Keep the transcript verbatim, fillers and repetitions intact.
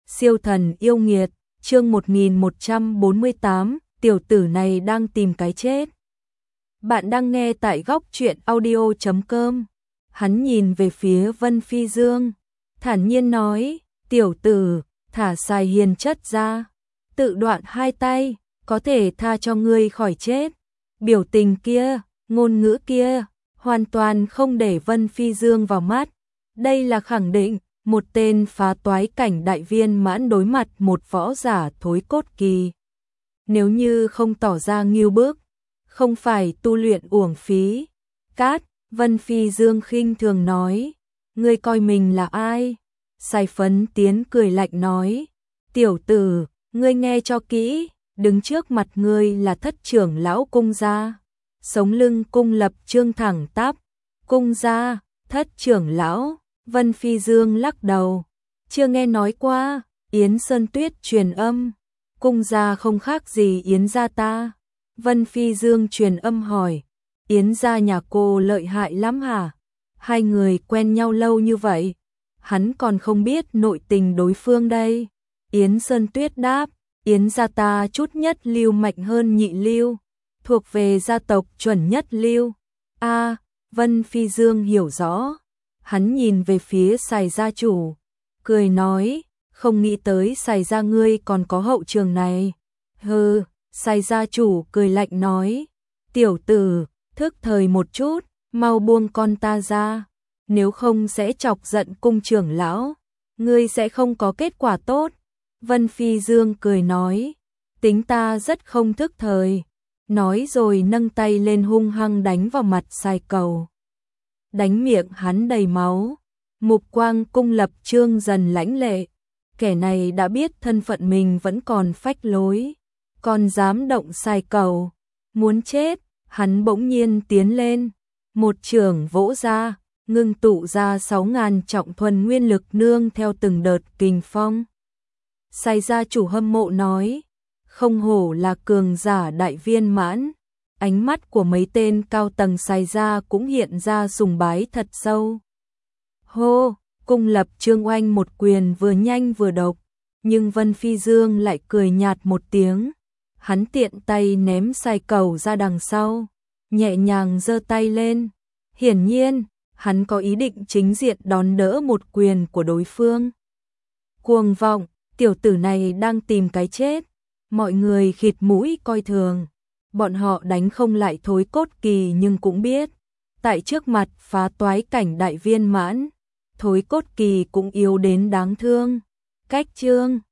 Siêu thần yêu nghiệt, chương một nghìn một trăm bốn mươi tám, tiểu tử này đang tìm cái chết. Bạn đang nghe tại góc truyện audio chấm com. Hắn nhìn về phía Vân Phi Dương, thản nhiên nói, tiểu tử, thả xài hiền chất ra, tự đoạn hai tay, có thể tha cho ngươi khỏi chết. Biểu tình kia, ngôn ngữ kia, hoàn toàn không để Vân Phi Dương vào mắt. Đây là khẳng định, một tên phá toái cảnh đại viên mãn đối mặt một võ giả thối cốt kỳ. Nếu như không tỏ ra nghiêu bước, không phải tu luyện uổng phí. Cát, Vân Phi Dương khinh thường nói, ngươi coi mình là ai? Sai Phấn Tiến cười lạnh nói, tiểu tử, ngươi nghe cho kỹ, đứng trước mặt ngươi là thất trưởng lão cung gia. Sống lưng cung lập trương thẳng tắp, cung gia, thất trưởng lão. Vân Phi Dương lắc đầu, chưa nghe nói qua. Yến Sơn Tuyết truyền âm, cung gia không khác gì Yến gia ta. Vân Phi Dương truyền âm hỏi, Yến gia nhà cô lợi hại lắm hả? Hai người quen nhau lâu như vậy, hắn còn không biết nội tình đối phương đây. Yến Sơn Tuyết đáp, Yến gia ta chút nhất lưu mạnh hơn nhị lưu, thuộc về gia tộc chuẩn nhất lưu. A, Vân Phi Dương hiểu rõ. Hắn nhìn về phía Sài gia chủ, cười nói, không nghĩ tới Sài gia ngươi còn có hậu trường này. Hừ, Sài gia chủ cười lạnh nói, tiểu tử, thức thời một chút, mau buông con ta ra, nếu không sẽ chọc giận cung trưởng lão, ngươi sẽ không có kết quả tốt. Vân Phi Dương cười nói, tính ta rất không thức thời, nói rồi nâng tay lên hung hăng đánh vào mặt Sài Cầu. Đánh miệng hắn đầy máu, mục quang cung lập trương dần lãnh lệ, kẻ này đã biết thân phận mình vẫn còn phách lối, còn dám động Sài Cầu, muốn chết. Hắn bỗng nhiên tiến lên, một chưởng vỗ ra, ngưng tụ ra sáu ngàn trọng thuần nguyên lực nương theo từng đợt kình phong. Sài gia chủ hâm mộ nói, không hổ là cường giả đại viên mãn. Ánh mắt của mấy tên cao tầng Sài gia cũng hiện ra sùng bái thật sâu. Hô, cung lập trương oanh một quyền vừa nhanh vừa độc, nhưng Vân Phi Dương lại cười nhạt một tiếng. Hắn tiện tay ném Sài Cầu ra đằng sau, nhẹ nhàng giơ tay lên. Hiển nhiên, hắn có ý định chính diện đón đỡ một quyền của đối phương. Cuồng vọng, tiểu tử này đang tìm cái chết. Mọi người khịt mũi coi thường. Bọn họ đánh không lại thối cốt kỳ nhưng cũng biết, tại trước mặt phá toái cảnh đại viên mãn, thối cốt kỳ cũng yếu đến đáng thương. Cách chương